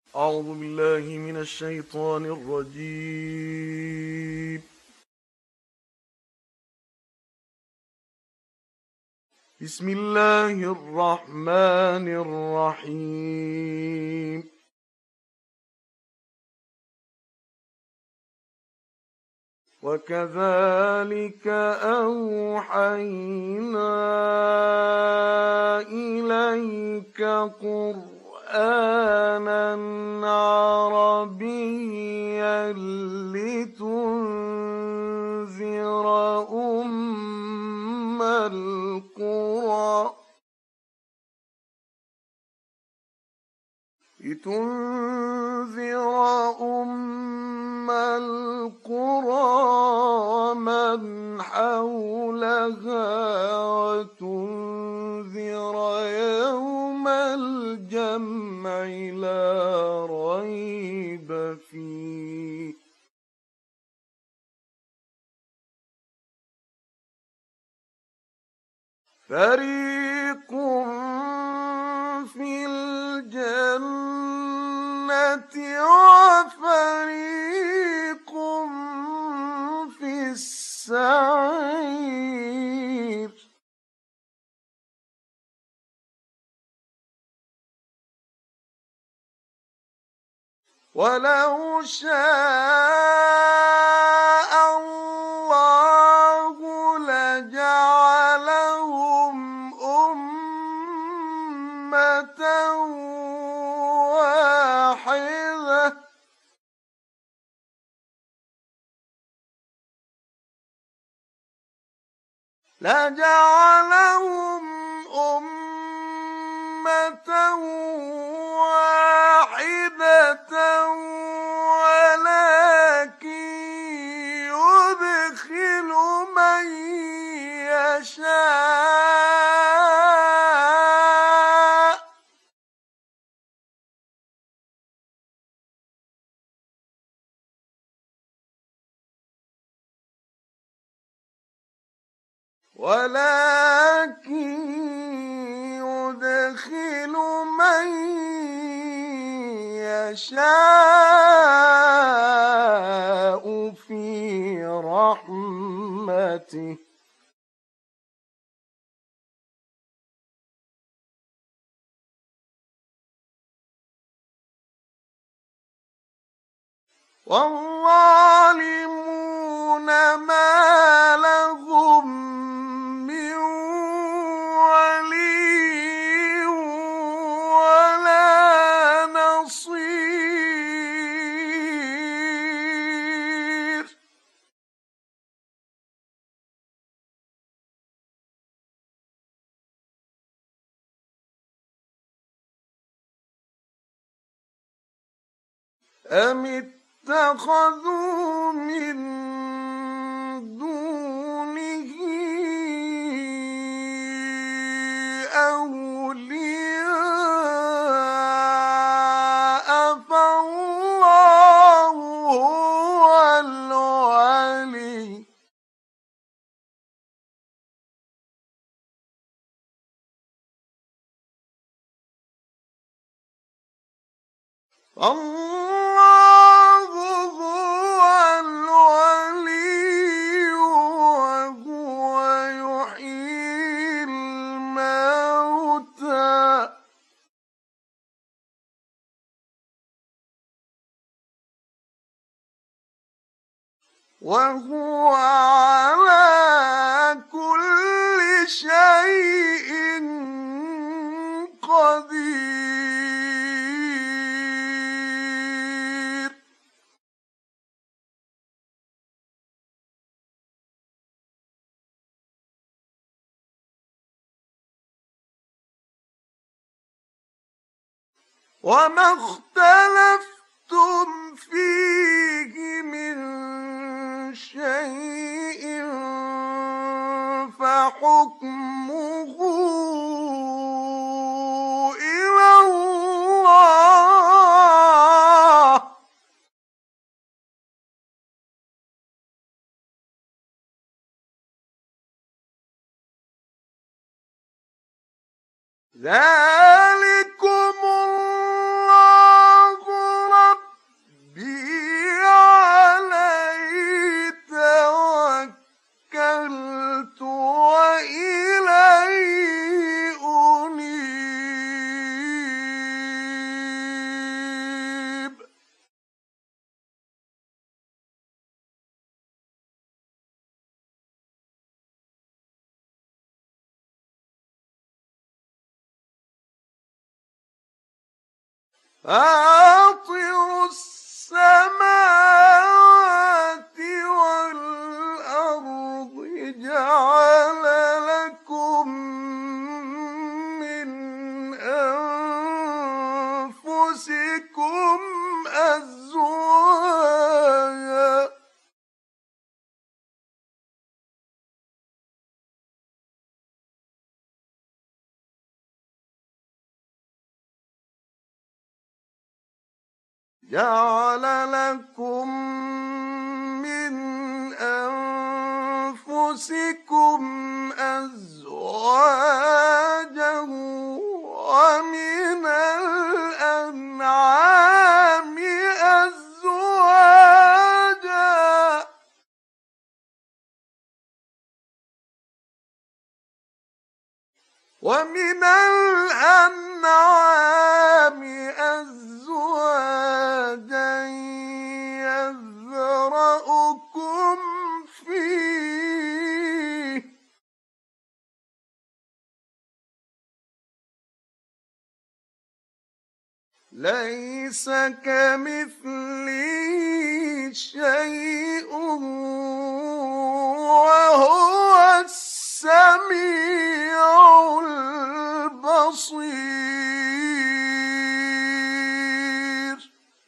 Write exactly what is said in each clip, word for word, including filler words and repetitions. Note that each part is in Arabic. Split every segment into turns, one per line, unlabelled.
أعوذ بالله من الشيطان الرجيم. بسم الله الرحمن الرحيم. وكذلك أوحينا إليك قرآنا عربيا لتنذر أم القرى لتنذر أم القرى ومن حولها وتنذر يوم الجمع لا ريب فيه فريق في الجنة وفريق في السعير ولو شاء الله لجعلهم أمة واحدة لجعلهم أمة واحدة ولكن يدخل من يشاء ولكن يدخل من يشاء في رحمته والظالمون ما لهم من ولي ولا نصير أم اتخذوا من دونه أولياء فالله هو الولي الله هو الولي وهو يحيي الموتى وهو على كل شيء قدير وما اختلفتم فيه من شيء فحكمه إلى الله ذلكم الله فاطر السماوات والأرض جعل لكم من أنفسكم أزواجا جعل لكم من أنفسكم أزواجا ومن الأنعام أزواجا ومن الأنعام أزواجا يذرأكم فيه ليس كمثله شيء وهو السميع البصير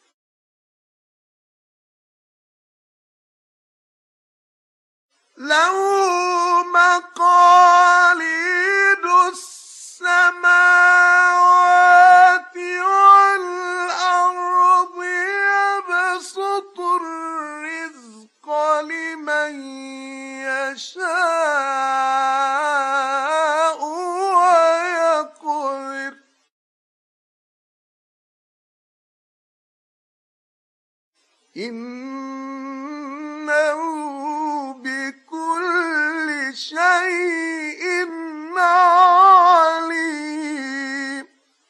له مقاليد السماوات والأرض يبسط الرزق لمن يشاء ويقدر إنه بكل شيء عليم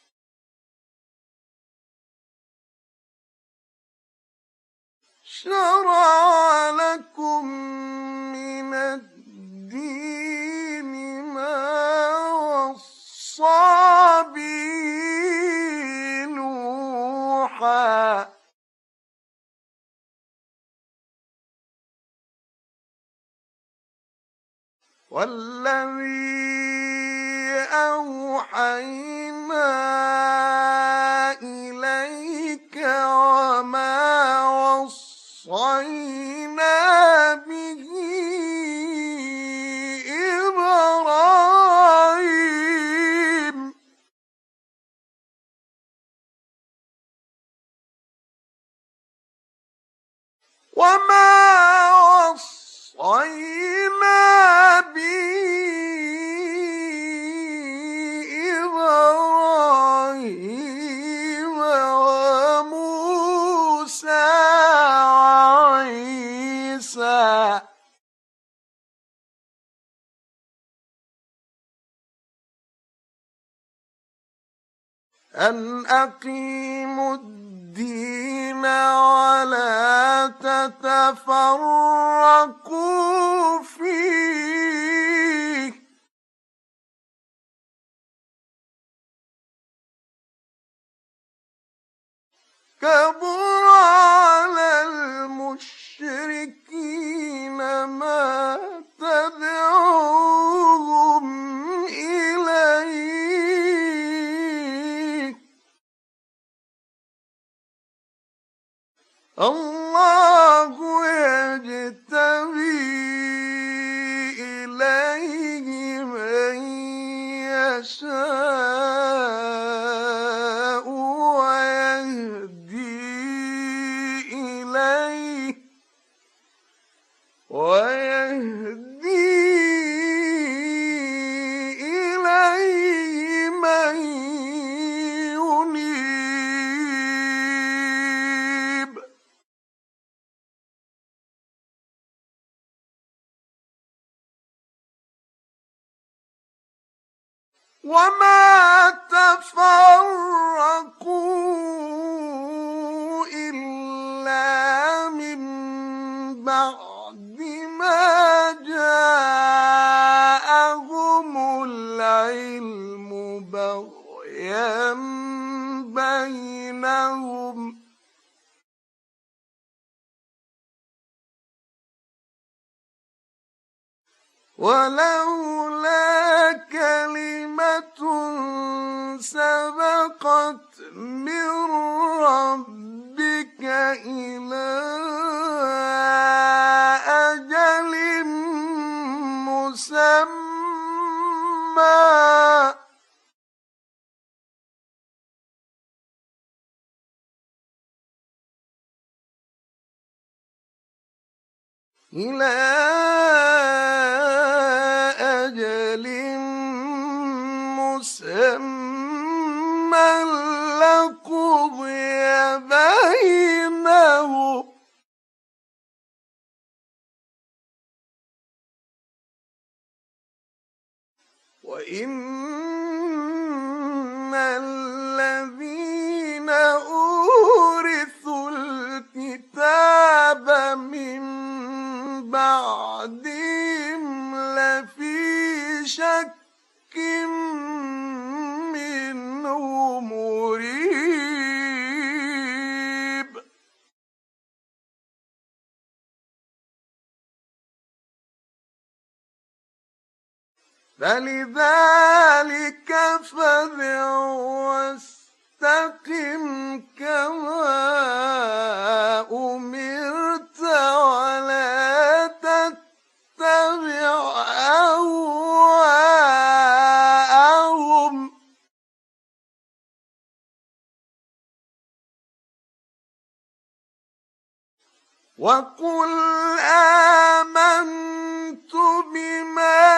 شرع لكم من الدين ما وصى به نوحا والذي أوحينا إليك وما وصينا به إبراهيم وما وصينا به إبراهيم وموسى وعيسى أن أقيموا الدين ولا تتفرقوا فيه كبر على المشركين ما تدعوهم إليه الله يجتبي إليه من يشاء ويهدي إليه ويهدي إليه من ينيب وما تفرقوا إلا من بعد ما جاءهم العلم بغيا بينهم بينهم ولولا كلمة سبقت من ربك إلى أجل مسمى إلى أجل مسمى لقضي بينهم وإن الذين أورثوا الكتاب من بعدهم لفي شك منه مريب فلذلك فادع واستقم كما أمرت ولا تتبع أهواءهم وقل آمنت بما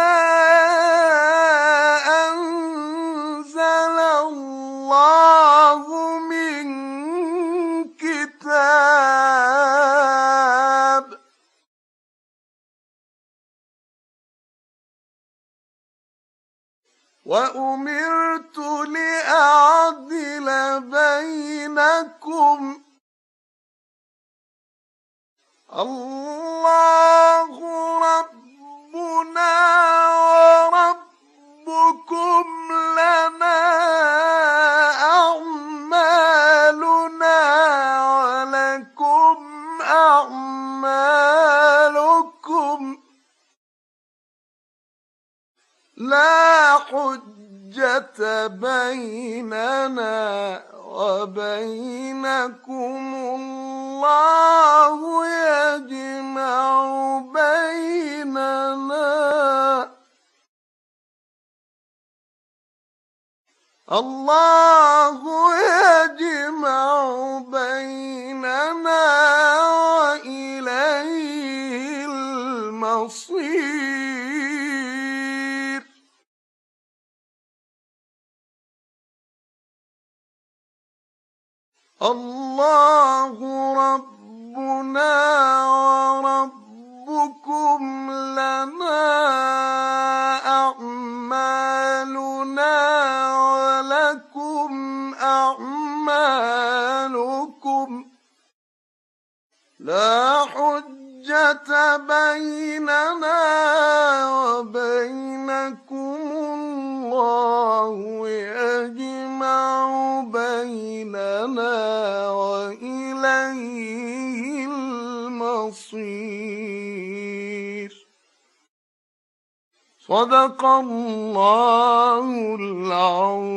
أنزل الله من كتاب وأمرت لأعدل بينكم الله ربنا وربكم لنا أعمالنا ولكم أعمالكم لا حجة بيننا وبينكم الله يجمع بيننا الله يجمع بيننا وإليه المصير الله ربنا وربكم لنا أعمالنا ولكم أعمالكم لا حجة بيننا وبينكم الله يجمع بيننا وإليه المصير صدق الله العظيم.